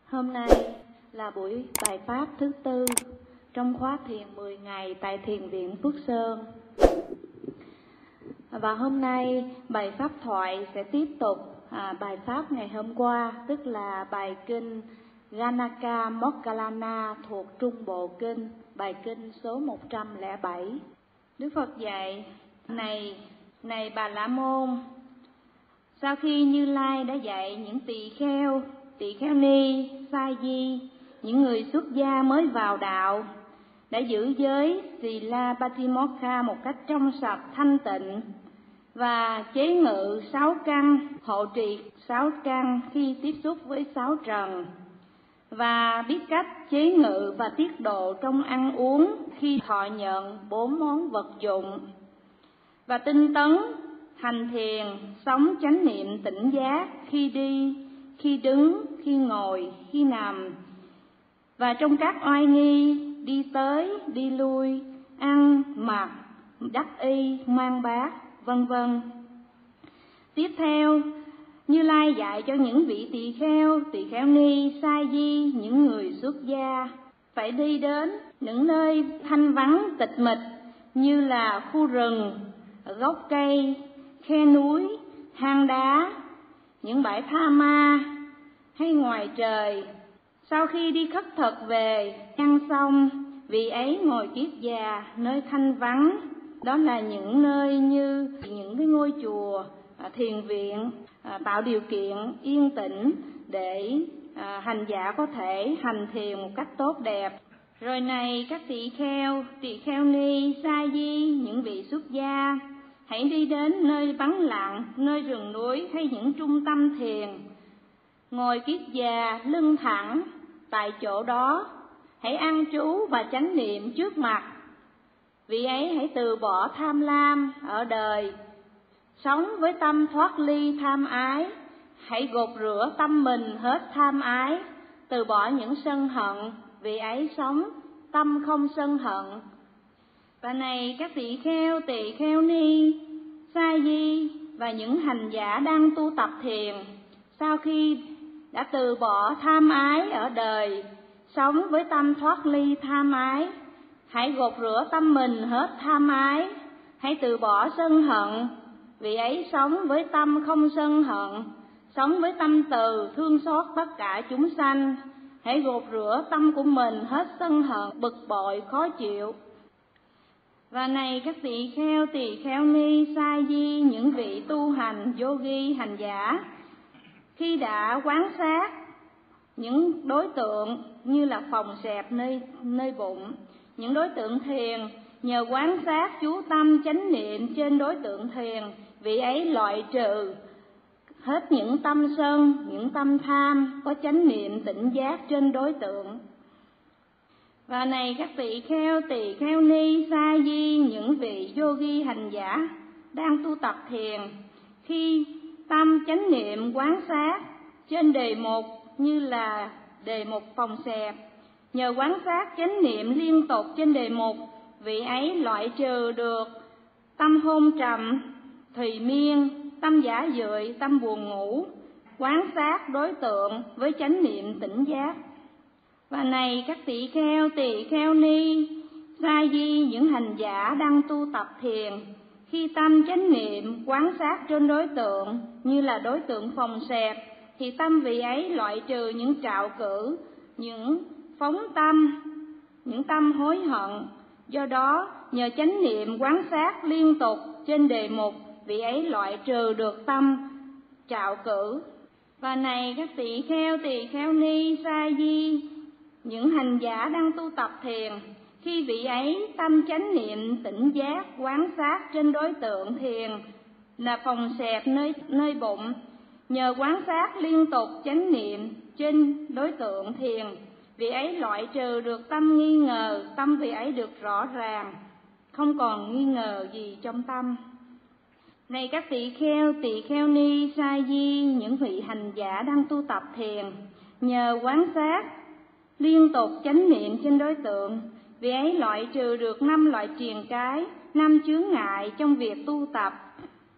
Hôm nay là buổi bài pháp thứ tư trong khóa thiền 10 ngày tại Thiền viện Phước Sơn. Và hôm nay bài pháp thoại sẽ tiếp tục bài pháp ngày hôm qua, tức là bài kinh Ganaka Moggallana thuộc Trung Bộ Kinh, bài kinh số 107. Đức Phật dạy: Này Bà La Môn, sau khi Như Lai đã dạy những tỳ kheo ni, sa di, những người xuất gia mới vào đạo, đã giữ giới Sila Patimokkha một cách trong sạch thanh tịnh, và chế ngự 6 căn, hộ trì 6 căn khi tiếp xúc với 6 trần, và biết cách chế ngự và tiết độ trong ăn uống khi thọ nhận 4 món vật dụng, và tinh tấn hành thiền, sống chánh niệm tỉnh giác khi đi, khi đứng, khi ngồi, khi nằm, và trong các oai nghi, đi tới, đi lui, ăn, mặc, đắc y, mang bát, vân vân. Tiếp theo, Như Lai dạy cho những vị tỳ kheo ni, sa di, những người xuất gia phải đi đến những nơi thanh vắng tịch mịch như là khu rừng, gốc cây, khe núi, hang đá, những bãi tha ma hay ngoài trời. Sau khi đi khất thực về, ăn xong, vị ấy ngồi kiết già nơi thanh vắng. Đó là những nơi như những cái ngôi chùa, thiền viện, tạo điều kiện yên tĩnh để hành giả có thể hành thiền một cách tốt đẹp. Rồi này các tỳ kheo ni, sa di, những vị xuất gia, hãy đi đến nơi vắng lặng, nơi rừng núi hay những trung tâm thiền. Ngồi kiết già, lưng thẳng, tại chỗ đó, hãy ăn trú và chánh niệm trước mặt. Vị ấy hãy từ bỏ tham lam ở đời, sống với tâm thoát ly tham ái. Hãy gột rửa tâm mình hết tham ái, từ bỏ những sân hận. Vị ấy sống tâm không sân hận. Và này các tỳ kheo ni, sa di và những hành giả đang tu tập thiền, sau khi đã từ bỏ tham ái ở đời, sống với tâm thoát ly tham ái, hãy gột rửa tâm mình hết tham ái, hãy từ bỏ sân hận. Vị ấy sống với tâm không sân hận, sống với tâm từ, thương xót tất cả chúng sanh. Hãy gột rửa tâm của mình hết sân hận, bực bội, khó chịu. Và này các tỳ kheo ni, sa di, những vị tu hành, yogi, hành giả, khi đã quán sát những đối tượng như là phòng xẹp nơi bụng, những đối tượng thiền, nhờ quán sát chú tâm chánh niệm trên đối tượng thiền, vị ấy loại trừ hết những tâm sân, những tâm tham, có chánh niệm tỉnh giác trên đối tượng. Và này các tỳ kheo ni, sa di, những vị yogi hành giả đang tu tập thiền, khi tâm chánh niệm quán sát trên đề mục như là đề mục phòng xẹp, nhờ quán sát chánh niệm liên tục trên đề mục, vị ấy loại trừ được tâm hôn trầm, thùy miên, tâm giả dưỡi, tâm buồn ngủ, quán sát đối tượng với chánh niệm tỉnh giác. Và này các tỳ kheo ni, sa di, những hành giả đang tu tập thiền, khi tâm chánh niệm quán sát trên đối tượng như là đối tượng phòng xẹp, thì tâm vị ấy loại trừ những trạo cử, những phóng tâm, những tâm hối hận. Do đó, nhờ chánh niệm quán sát liên tục trên đề mục, vị ấy loại trừ được tâm trạo cử. Và này các tỳ kheo ni, sa di, những hành giả đang tu tập thiền, khi vị ấy tâm chánh niệm tỉnh giác quán sát trên đối tượng thiền là phòng xẹp nơi bụng, nhờ quán sát liên tục chánh niệm trên đối tượng thiền, vị ấy loại trừ được tâm nghi ngờ, tâm vị ấy được rõ ràng, không còn nghi ngờ gì trong tâm. Này các tỳ kheo ni, sa di, những vị hành giả đang tu tập thiền, nhờ quán sát liên tục chánh niệm trên đối tượng, vị ấy loại trừ được 5 loại triền cái, 5 chướng ngại trong việc tu tập.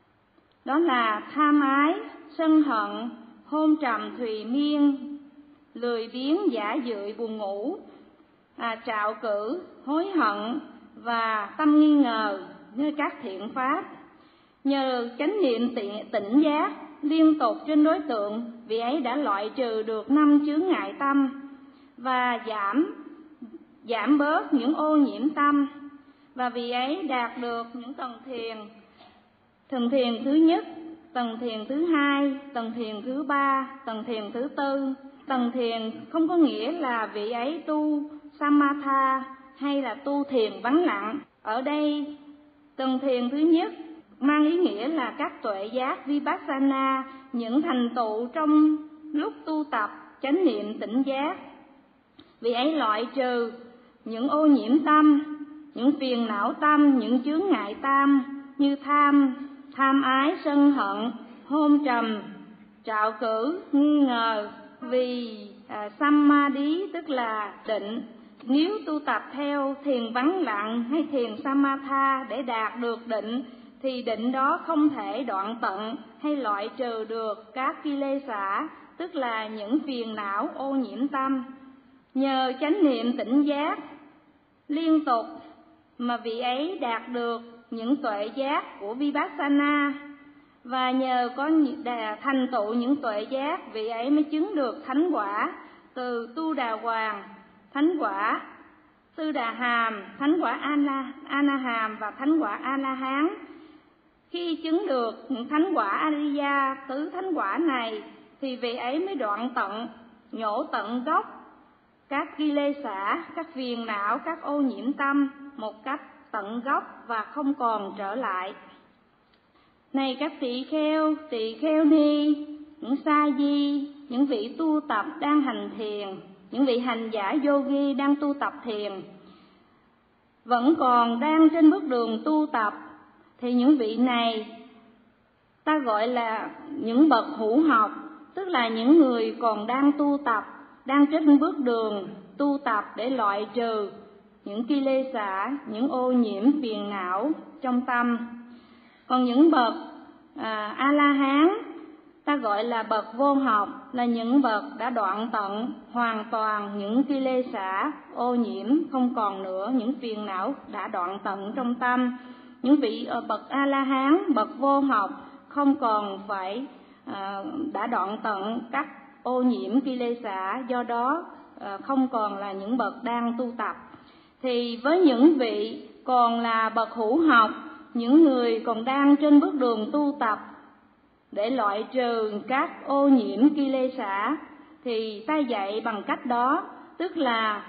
Đó là tham ái, sân hận, hôn trầm thùy miên, lười biếng giả dưỡi buồn ngủ, trạo cử, hối hận và tâm nghi ngờ như các thiện pháp. Nhờ chánh niệm tỉnh giác liên tục trên đối tượng, vị ấy đã loại trừ được 5 chướng ngại tâm và giảm bớt những ô nhiễm tâm, và vị ấy đạt được những tầng thiền thứ nhất, tầng thiền thứ hai, tầng thiền thứ ba, tầng thiền thứ tư. Tầng thiền không có nghĩa là vị ấy tu samatha hay là tu thiền vắng lặng. Ở đây tầng thiền thứ nhất mang ý nghĩa là các tuệ giác vipassana, những thành tựu trong lúc tu tập chánh niệm tỉnh giác. Vị ấy loại trừ những ô nhiễm tâm, những phiền não tâm, những chướng ngại tâm như tham ái, sân hận, hôn trầm, trạo cử, nghi ngờ. Vì samadhi tức là định, nếu tu tập theo thiền vắng lặng hay thiền samatha để đạt được định thì định đó không thể đoạn tận hay loại trừ được các kilesa, tức là những phiền não ô nhiễm tâm. Nhờ chánh niệm tỉnh giác liên tục mà vị ấy đạt được những tuệ giác của vipassana, và nhờ có thành tựu những tuệ giác, vị ấy mới chứng được thánh quả từ Tu Đà Hoàng, thánh quả Tư Đà Hàm, thánh quả Ana Hàm và thánh quả A La Hán. Khi chứng được những thánh quả Ariya, tứ thánh quả này, thì vị ấy mới đoạn tận, nhổ tận gốc các kilesa, các phiền não, các ô nhiễm tâm một cách tận gốc và không còn trở lại. Này các tỳ kheo ni, những sa di, những vị tu tập đang hành thiền, những vị hành giả yogi đang tu tập thiền, vẫn còn đang trên bước đường tu tập, thì những vị này ta gọi là những bậc hữu học, tức là những người còn đang tu tập, đang trên bước đường tu tập để loại trừ những kilesa, những ô nhiễm phiền não trong tâm. Còn những bậc A-la-hán ta gọi là bậc vô học, là những bậc đã đoạn tận hoàn toàn những kilesa ô nhiễm, không còn nữa, những phiền não đã đoạn tận trong tâm. Những vị bậc A-la-hán, bậc vô học không còn phải đã đoạn tận các ô nhiễm kilesa, do đó không còn là những bậc đang tu tập. Thì với những vị còn là bậc hữu học, những người còn đang trên bước đường tu tập để loại trừ các ô nhiễm kilesa, thì ta dạy bằng cách đó, tức là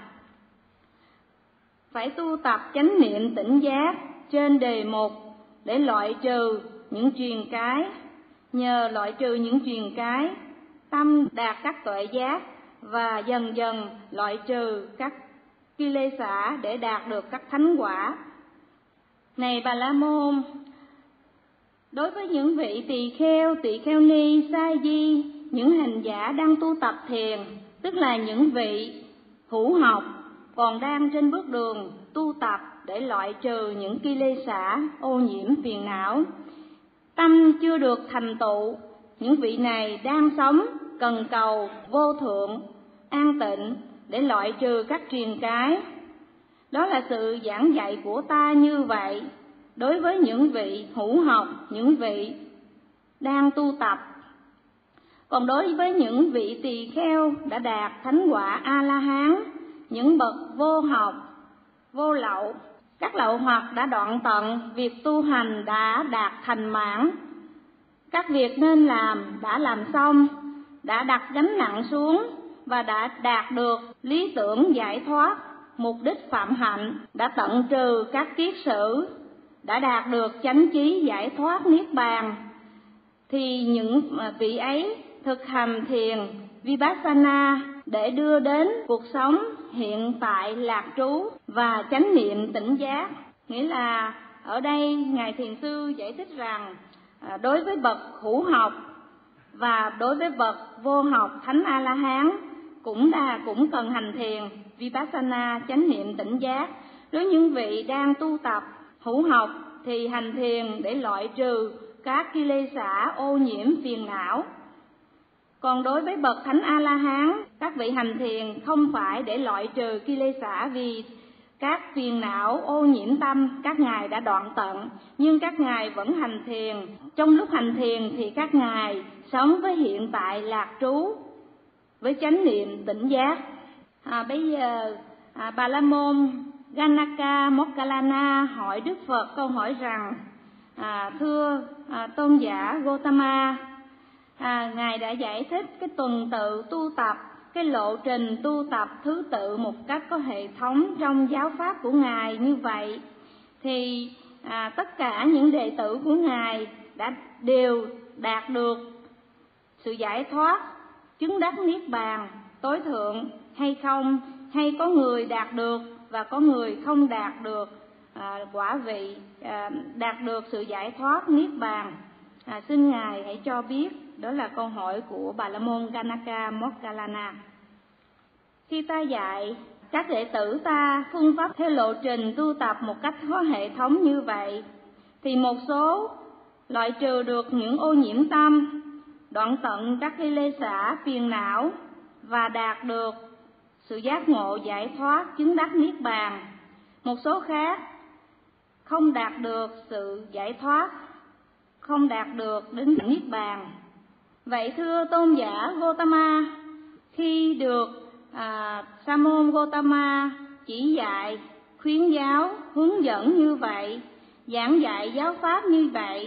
phải tu tập chánh niệm tỉnh giác trên đề mục để loại trừ những truyền cái. Nhờ loại trừ những truyền cái, tâm đạt các tuệ giác và dần dần loại trừ các kilesa để đạt được các thánh quả. Này Bà La Môn, đối với những vị tỳ kheo ni, sa di, những hành giả đang tu tập thiền, tức là những vị hữu học còn đang trên bước đường tu tập để loại trừ những kilesa ô nhiễm phiền não, tâm chưa được thành tựu, những vị này đang sống cần cầu vô thượng an tịnh để loại trừ các truyền cái. Đó là sự giảng dạy của ta như vậy đối với những vị hữu học, những vị đang tu tập. Còn đối với những vị tỳ kheo đã đạt thánh quả A-la-hán, những bậc vô học, vô lậu, các lậu hoặc đã đoạn tận, việc tu hành đã đạt thành mãn, các việc nên làm đã làm xong, đã đặt gánh nặng xuống và đã đạt được lý tưởng giải thoát, mục đích phạm hạnh, đã tận trừ các kiết sử, đã đạt được chánh chí giải thoát niết bàn, thì những vị ấy thực hành thiền vipassana để đưa đến cuộc sống hiện tại lạc trú và chánh niệm tỉnh giác. Nghĩa là ở đây Ngài Thiền Sư giải thích rằng đối với bậc hữu học và đối với bậc vô học thánh A-la-hán cũng cần hành thiền vipassana chánh niệm tỉnh giác. Đối với những vị đang tu tập hữu học thì hành thiền để loại trừ các kilesa ô nhiễm phiền não. Còn đối với bậc thánh A-la-hán, Các vị hành thiền không phải để loại trừ Kilesa, vì các phiền não ô nhiễm tâm các ngài đã đoạn tận, nhưng các ngài vẫn hành thiền. Trong lúc hành thiền thì các ngài sống với hiện tại lạc trú, với chánh niệm tỉnh giác. Bây giờ Bà La Môn Ganaka Moggallana hỏi Đức Phật câu hỏi rằng: thưa tôn giả Gotama, ngài đã giải thích cái tuần tự tu tập, cái lộ trình tu tập thứ tự một cách có hệ thống trong giáo pháp của ngài như vậy, thì tất cả những đệ tử của ngài đều đạt được sự giải thoát, chứng đắc niết bàn tối thượng hay không, hay có người đạt được và có người không đạt được quả vị đạt được sự giải thoát niết bàn? Xin ngài hãy cho biết. Đó là câu hỏi của Bà La Môn Ganaka Moggallana. Khi ta dạy các đệ tử ta phương pháp theo lộ trình tu tập một cách có hệ thống như vậy, thì một số loại trừ được những ô nhiễm tâm, đoạn tận các Kilesa phiền não và đạt được sự giác ngộ giải thoát chứng đắc niết bàn. Một số khác không đạt được sự giải thoát, không đạt được đến niết bàn. Vậy thưa tôn giả Gotama, khi được Sa môn Gotama chỉ dạy, khuyến giáo, hướng dẫn như vậy, giảng dạy giáo pháp như vậy,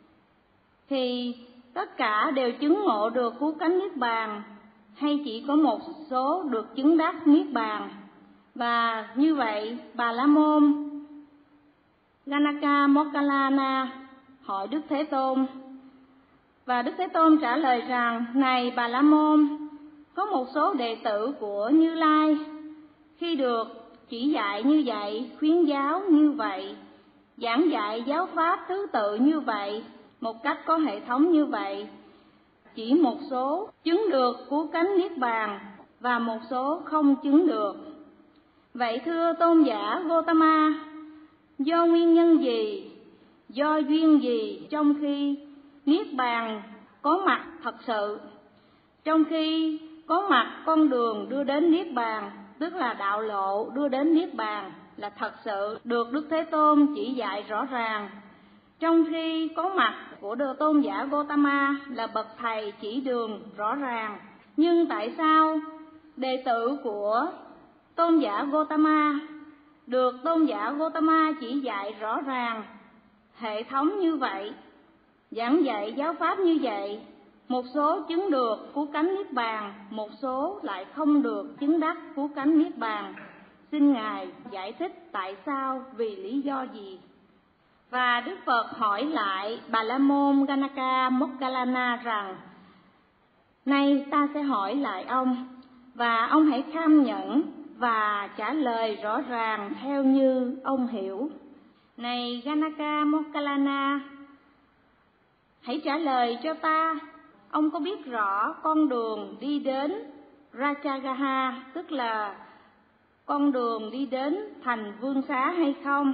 thì tất cả đều chứng ngộ được cứu cánh niết bàn, hay chỉ có một số được chứng đắc niết bàn? Và như vậy Bà La Môn Ganaka Moggallana hỏi Đức Thế Tôn, và Đức Thế Tôn trả lời rằng: này Bà La Môn, có một số đệ tử của Như Lai khi được chỉ dạy như vậy, khuyến giáo như vậy, giảng dạy giáo pháp thứ tự như vậy, một cách có hệ thống như vậy, chỉ một số chứng được cứu cánh niết bàn và một số không chứng được. Vậy thưa tôn giả Gotama, do nguyên nhân gì, do duyên gì trong khi niết bàn có mặt thật sự, trong khi có mặt con đường đưa đến niết bàn, tức là đạo lộ đưa đến niết bàn là thật sự được Đức Thế Tôn chỉ dạy rõ ràng, trong khi có mặt của tôn giả Gotama là bậc thầy chỉ đường rõ ràng, nhưng tại sao đệ tử của tôn giả Gotama được tôn giả Gotama chỉ dạy rõ ràng, hệ thống như vậy, giảng dạy giáo pháp như vậy, một số chứng được cứu cánh niết bàn, một số lại không được chứng đắc cứu cánh niết bàn? Xin ngài giải thích tại sao, vì lý do gì? Và Đức Phật hỏi lại Bà La Môn Ganaka Moggallana rằng: nay ta sẽ hỏi lại ông, và ông hãy kham nhẫn và trả lời rõ ràng theo như ông hiểu. Này Ganaka Moggallana, hãy trả lời cho ta, ông có biết rõ con đường đi đến Rajagaha, tức là con đường đi đến thành Vương Xá hay không?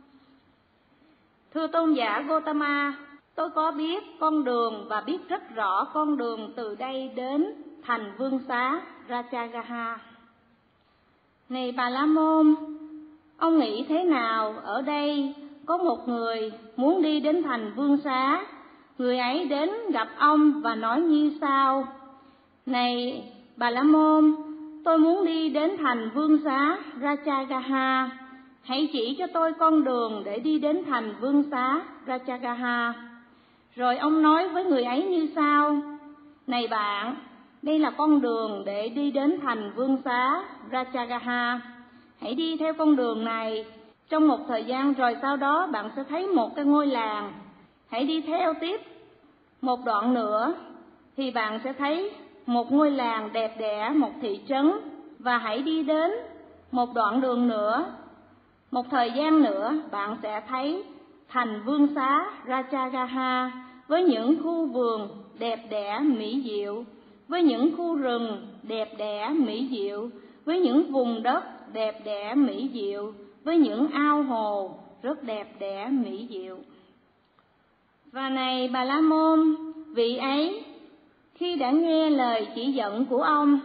Thưa tôn giả Gotama, tôi có biết con đường và biết rất rõ con đường từ đây đến thành Vương Xá Rajagaha. Này Bà La Môn, ông nghĩ thế nào? Ở đây có một người muốn đi đến thành Vương Xá, người ấy đến gặp ông và nói như sau: này Bà La Môn, tôi muốn đi đến thành Vương Xá Rajagaha, hãy chỉ cho tôi con đường để đi đến thành Vương Xá Rajagaha. Rồi ông nói với người ấy như sau: này bạn, đây là con đường để đi đến thành Vương Xá Rajagaha, hãy đi theo con đường này. Trong một thời gian rồi sau đó bạn sẽ thấy một cái ngôi làng, hãy đi theo tiếp một đoạn nữa thì bạn sẽ thấy một ngôi làng đẹp đẽ, một thị trấn, và hãy đi đến một đoạn đường nữa, một thời gian nữa bạn sẽ thấy thành Vương Xá Rajagaha với những khu vườn đẹp đẽ mỹ diệu, với những khu rừng đẹp đẽ mỹ diệu, với những vùng đất đẹp đẽ mỹ diệu, với những ao hồ rất đẹp đẽ mỹ diệu. Và này Bà La Môn, vị ấy khi đã nghe lời chỉ dẫn của ông,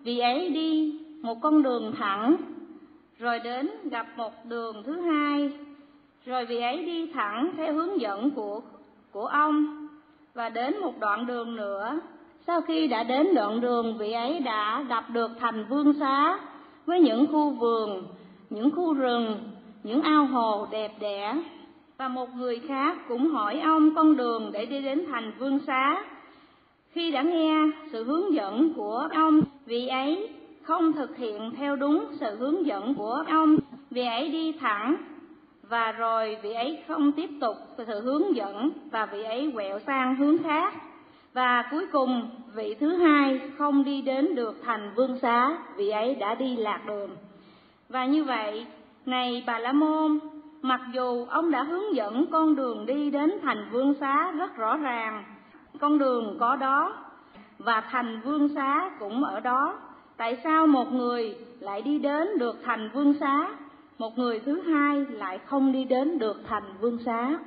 vị ấy đi một con đường thẳng, rồi đến gặp một đường thứ hai, rồi vị ấy đi thẳng theo hướng dẫn của ông, và đến một đoạn đường nữa. Sau khi đã đến đoạn đường, vị ấy đã gặp được thành Vương Xá với những khu vườn, những khu rừng, những ao hồ đẹp đẽ. Và một người khác cũng hỏi ông con đường để đi đến thành Vương Xá. Khi đã nghe sự hướng dẫn của ông, vị ấy không thực hiện theo đúng sự hướng dẫn của ông, vị ấy đi thẳng, và rồi vị ấy không tiếp tục sự hướng dẫn và vị ấy quẹo sang hướng khác. Và cuối cùng vị thứ hai không đi đến được thành Vương Xá, vị ấy đã đi lạc đường. Và như vậy, này Bà La Môn, mặc dù ông đã hướng dẫn con đường đi đến thành Vương Xá rất rõ ràng, con đường có đó và thành Vương Xá cũng ở đó, tại sao một người lại đi đến được thành Vương Xá, một người thứ hai lại không đi đến được thành Vương Xá?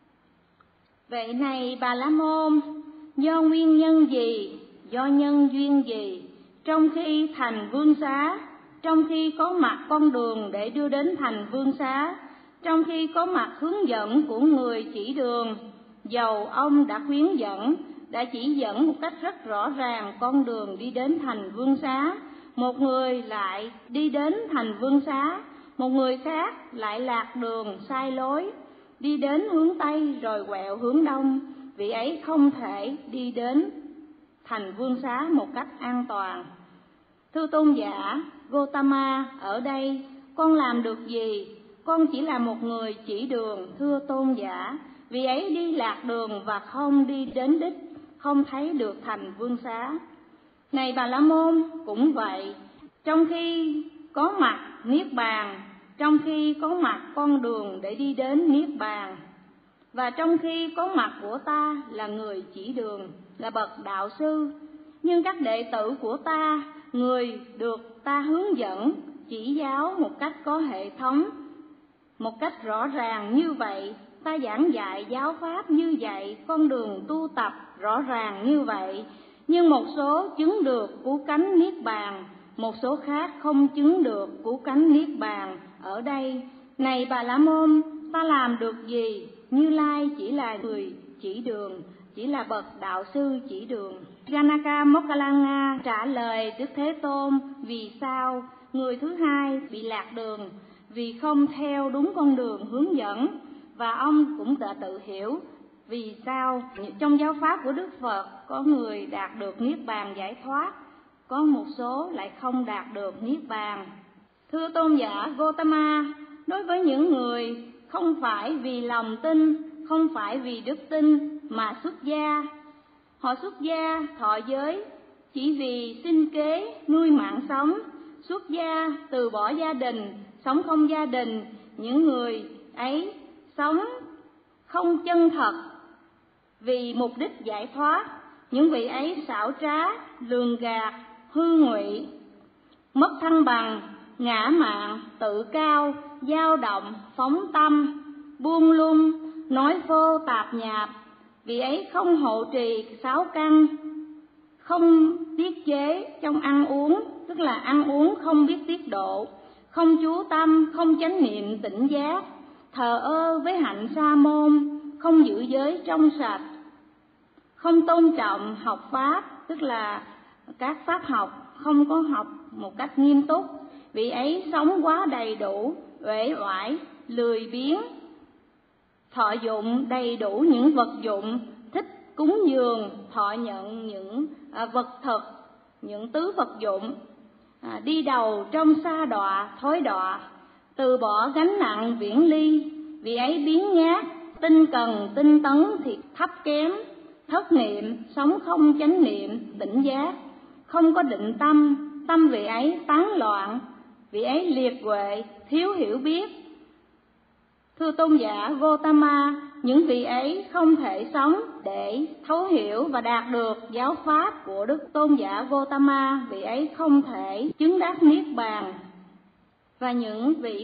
Vậy này Bà La Môn, do nguyên nhân gì, do nhân duyên gì, trong khi thành Vương Xá, trong khi có mặt con đường để đưa đến thành Vương Xá, trong khi có mặt hướng dẫn của người chỉ đường, dầu ông đã khuyến dẫn, đã chỉ dẫn một cách rất rõ ràng con đường đi đến thành Vương Xá, một người lại đi đến thành Vương Xá, một người khác lại lạc đường sai lối, đi đến hướng Tây rồi quẹo hướng Đông, vị ấy không thể đi đến thành Vương Xá một cách an toàn. Thưa tôn giả Gotama, ở đây con làm được gì? Con chỉ là một người chỉ đường, thưa tôn giả. Vị ấy đi lạc đường và không đi đến đích, không thấy được thành Vương Xá. Này Bà La Môn, cũng vậy, trong khi có mặt Niết Bàn, trong khi có mặt con đường để đi đến Niết Bàn, và trong khi có mặt của ta là người chỉ đường, là bậc đạo sư, nhưng các đệ tử của ta, người được ta hướng dẫn, chỉ giáo một cách có hệ thống, một cách rõ ràng như vậy, ta giảng dạy giáo pháp như vậy, con đường tu tập rõ ràng như vậy, nhưng một số chứng được cứu cánh Niết Bàn, một số khác không chứng được cứu cánh Niết Bàn. Ở đây, này Bà La Môn, ta làm được gì? Như Lai chỉ là người chỉ đường, chỉ là bậc đạo sư chỉ đường. Janaka Mokkallana trả lời Đức Thế Tôn, vì sao người thứ hai bị lạc đường, vì không theo đúng con đường hướng dẫn. Và ông cũng đã tự hiểu vì sao trong giáo pháp của Đức Phật có người đạt được Niết Bàn giải thoát, có một số lại không đạt được Niết Bàn. Thưa tôn giả Gotama, đối với những người không phải vì lòng tin, không phải vì đức tin mà xuất gia, họ xuất gia thọ giới chỉ vì sinh kế nuôi mạng sống, xuất gia từ bỏ gia đình, sống không gia đình, những người ấy sống không chân thật vì mục đích giải thoát, những vị ấy xảo trá, lường gạt, hư ngụy, mất thăng bằng, ngã mạn, tự cao, dao động, phóng tâm, buông lung, nói phô tạp nhạp, vị ấy không hộ trì sáu căn, không tiết chế trong ăn uống, tức là ăn uống không biết tiết độ, không chú tâm, không chánh niệm tỉnh giác, thờ ơ với hạnh sa môn, không giữ giới trong sạch, không tôn trọng học pháp, tức là các pháp học, không có học một cách nghiêm túc. Vị ấy sống quá đầy đủ, uể oải, lười biếng, thọ dụng đầy đủ những vật dụng, thích cúng dường, thọ nhận những vật thực, những tứ vật dụng, đi đầu trong sa đọa, thối đọa, từ bỏ gánh nặng viễn ly. Vị ấy biếng nhác, tinh cần, tinh tấn thì thấp kém, thất niệm, sống không chánh niệm, tỉnh giác, không có định tâm, tâm vị ấy tán loạn, vị ấy liệt huệ, thiếu hiểu biết. Thưa tôn giả Gotama, những vị ấy không thể sống để thấu hiểu và đạt được giáo pháp của Đức tôn giả Gotama, vị ấy không thể chứng đắc Niết Bàn. Và những vị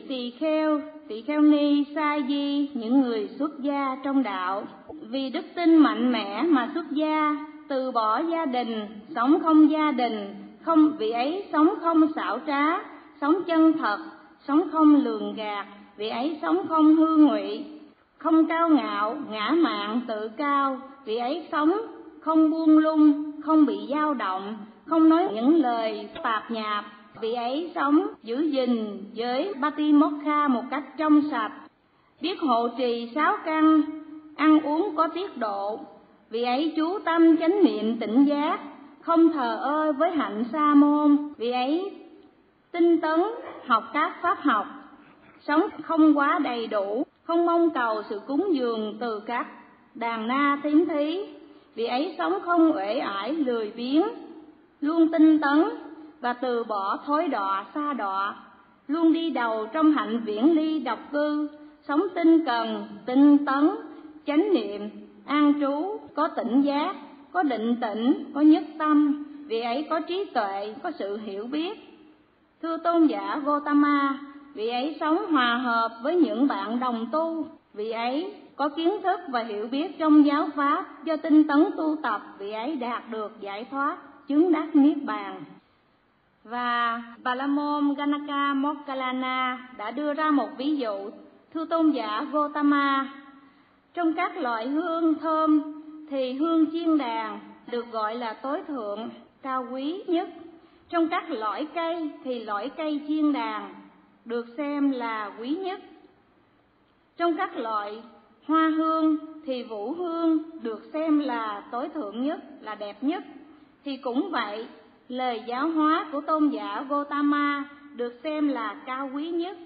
tỳ kheo ni, sa di, những người xuất gia trong đạo, vì đức tin mạnh mẽ mà xuất gia, từ bỏ gia đình, sống không gia đình, vị ấy sống không xảo trá, sống chân thật, sống không lường gạt, vị ấy sống không hư ngụy, không cao ngạo, ngã mạn tự cao, vị ấy sống không buông lung, không bị dao động, không nói những lời tạp nhạp, vị ấy sống giữ gìn giới Patimokkha một cách trong sạch, biết hộ trì 6 căn, ăn uống có tiết độ, vị ấy chú tâm chánh niệm tỉnh giác, không thờ ơ với hạnh sa môn, vị ấy tinh tấn học các pháp học, sống không quá đầy đủ, không mong cầu sự cúng dường từ các đàn na tín thí, vị ấy sống không uể ải lười biếng, luôn tinh tấn và từ bỏ thối đọa sa đọa, luôn đi đầu trong hạnh viễn ly độc cư, sống tinh cần, tinh tấn, chánh niệm, an trú, có tỉnh giác, có định tĩnh, có nhất tâm, vị ấy có trí tuệ, có sự hiểu biết. Thưa tôn giả Gotama, vị ấy sống hòa hợp với những bạn đồng tu, vị ấy có kiến thức và hiểu biết trong giáo pháp, do tinh tấn tu tập, vị ấy đạt được giải thoát, chứng đắc niết bàn. Và Bà La Môn Ganaka Moggallana đã đưa ra một ví dụ: thưa tôn giả Gotama, trong các loại hương thơm thì hương chiên đàn được gọi là tối thượng, cao quý nhất. Trong các loại cây thì loại cây chiên đàn được xem là quý nhất. Trong các loại hoa hương thì vũ hương được xem là tối thượng nhất, là đẹp nhất. Thì cũng vậy, lời giáo hóa của tôn giả Gotama được xem là cao quý nhất,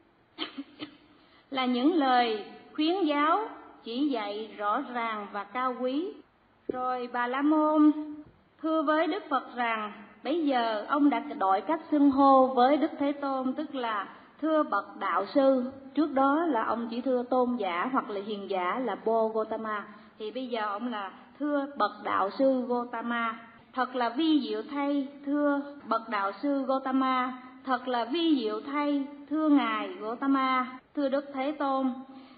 là những lời khuyến giáo chỉ dạy rõ ràng và cao quý. Rồi Bà La Môn thưa với Đức Phật rằng bây giờ ông đã đổi cách xưng hô với Đức Thế Tôn, tức là thưa bậc đạo sư. Trước đó là ông chỉ thưa tôn giả hoặc là hiền giả là Bồ Gotama, thì bây giờ ông là thưa bậc đạo sư Gotama. Thật là vi diệu thay, thưa bậc đạo sư Gotama, thật là vi diệu thay, thưa ngài Gotama, thưa Đức Thế Tôn.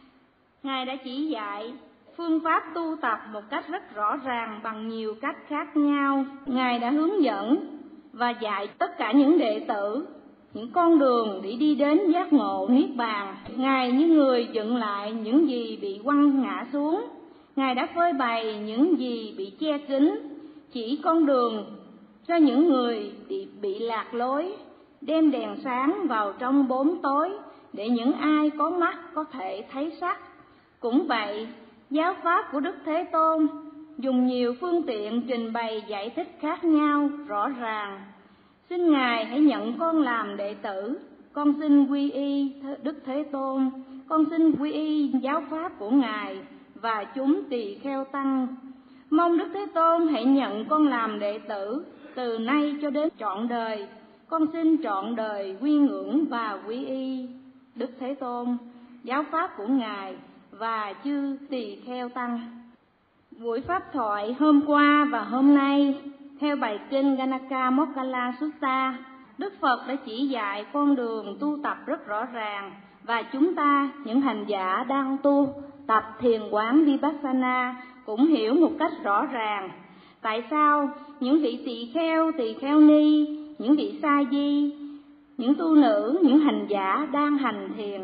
Ngài đã chỉ dạy phương pháp tu tập một cách rất rõ ràng bằng nhiều cách khác nhau. Ngài đã hướng dẫn và dạy tất cả những đệ tử những con đường để đi đến giác ngộ niết bàn. Ngài như người dựng lại những gì bị quăng ngã xuống. Ngài đã phơi bày những gì bị che kín, chỉ con đường cho những người bị lạc lối, đem đèn sáng vào trong bóng tối để những ai có mắt có thể thấy sắc. Cũng vậy, giáo pháp của Đức Thế Tôn dùng nhiều phương tiện trình bày giải thích khác nhau rõ ràng. Xin Ngài hãy nhận con làm đệ tử, con xin quy y Đức Thế Tôn, con xin quy y giáo pháp của Ngài và chúng tỳ kheo tăng. Mong Đức Thế Tôn hãy nhận con làm đệ tử từ nay cho đến trọn đời. Con xin trọn đời quy ngưỡng và quy y Đức Thế Tôn, giáo pháp của Ngài và chư tỳ kheo tăng. Buổi pháp thoại hôm qua và hôm nay theo bài kinh Ganaka Moggalla Sutta, Đức Phật đã chỉ dạy con đường tu tập rất rõ ràng, và chúng ta, những hành giả đang tu tập thiền quán Vipassana cũng hiểu một cách rõ ràng. Tại sao những vị tỳ kheo ni, những vị sa di, những tu nữ, những hành giả đang hành thiền,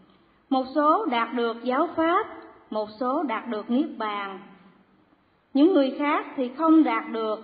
một số đạt được giáo pháp, một số đạt được niết bàn, những người khác thì không đạt được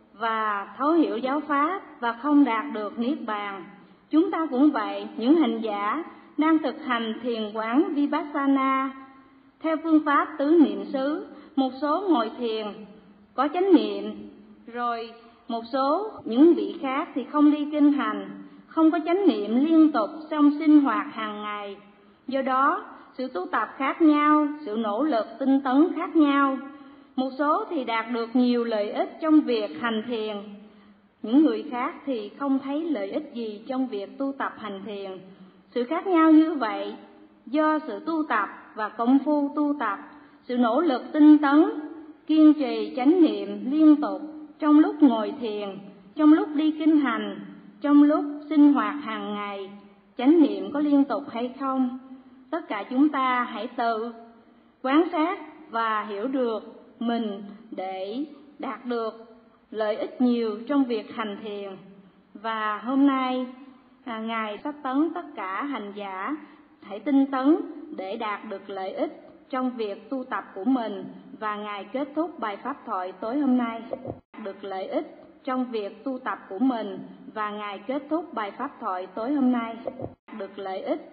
và thấu hiểu giáo pháp và không đạt được niết bàn. Chúng ta cũng vậy, những hành giả đang thực hành thiền quán Vipassana theo phương pháp tứ niệm xứ, một số ngồi thiền có chánh niệm, rồi một số những vị khác thì không đi kinh hành, không có chánh niệm liên tục trong sinh hoạt hàng ngày. Do đó, sự tu tập khác nhau, sự nỗ lực tinh tấn khác nhau. Một số thì đạt được nhiều lợi ích trong việc hành thiền, những người khác thì không thấy lợi ích gì trong việc tu tập hành thiền. Sự khác nhau như vậy do sự tu tập và công phu tu tập, sự nỗ lực tinh tấn, kiên trì chánh niệm liên tục trong lúc ngồi thiền, trong lúc đi kinh hành, trong lúc sinh hoạt hàng ngày, chánh niệm có liên tục hay không. Tất cả chúng ta hãy tự quan sát và hiểu được mình để đạt được lợi ích nhiều trong việc hành thiền. Và hôm nay Ngài sách tấn tất cả hành giả hãy tinh tấn để đạt được lợi ích trong việc tu tập của mình, và Ngài kết thúc bài pháp thoại tối hôm nay. Được lợi ích trong việc tu tập của mình, và Ngài kết thúc bài pháp thoại tối hôm nay. Được lợi ích